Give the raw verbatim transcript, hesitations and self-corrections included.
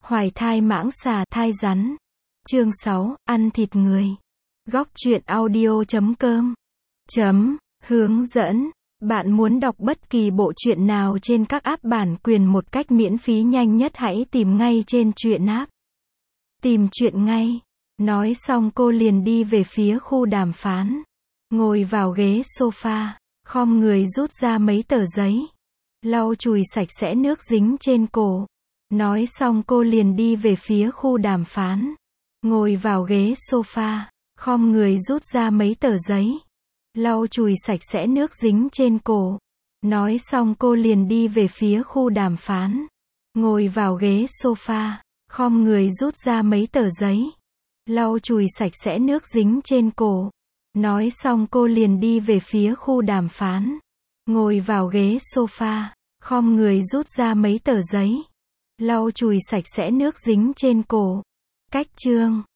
Hoài thai mãng xà, thai rắn. Chương sáu, ăn thịt người. Góc truyện audio chấm com. Chấm, hướng dẫn. Bạn muốn đọc bất kỳ bộ truyện nào trên các app bản quyền một cách miễn phí nhanh nhất hãy tìm ngay trên truyện app. Tìm truyện ngay. Nói xong cô liền đi về phía khu đàm phán. Ngồi vào ghế sofa, khom người rút ra mấy tờ giấy. Lau chùi sạch sẽ nước dính trên cổ. Nói xong cô liền đi về phía khu đàm phán. Ngồi vào ghế sofa, khom người rút ra mấy tờ giấy. Lau chùi sạch sẽ nước dính trên cổ. Nói xong cô liền đi về phía khu đàm phán. Ngồi vào ghế sofa, khom người rút ra mấy tờ giấy. Lau chùi sạch sẽ nước dính trên cổ. Nói xong cô liền đi về phía khu đàm phán. Ngồi vào ghế sofa, khom người rút ra mấy tờ giấy. Lau chùi sạch sẽ nước dính trên cổ. Cách chương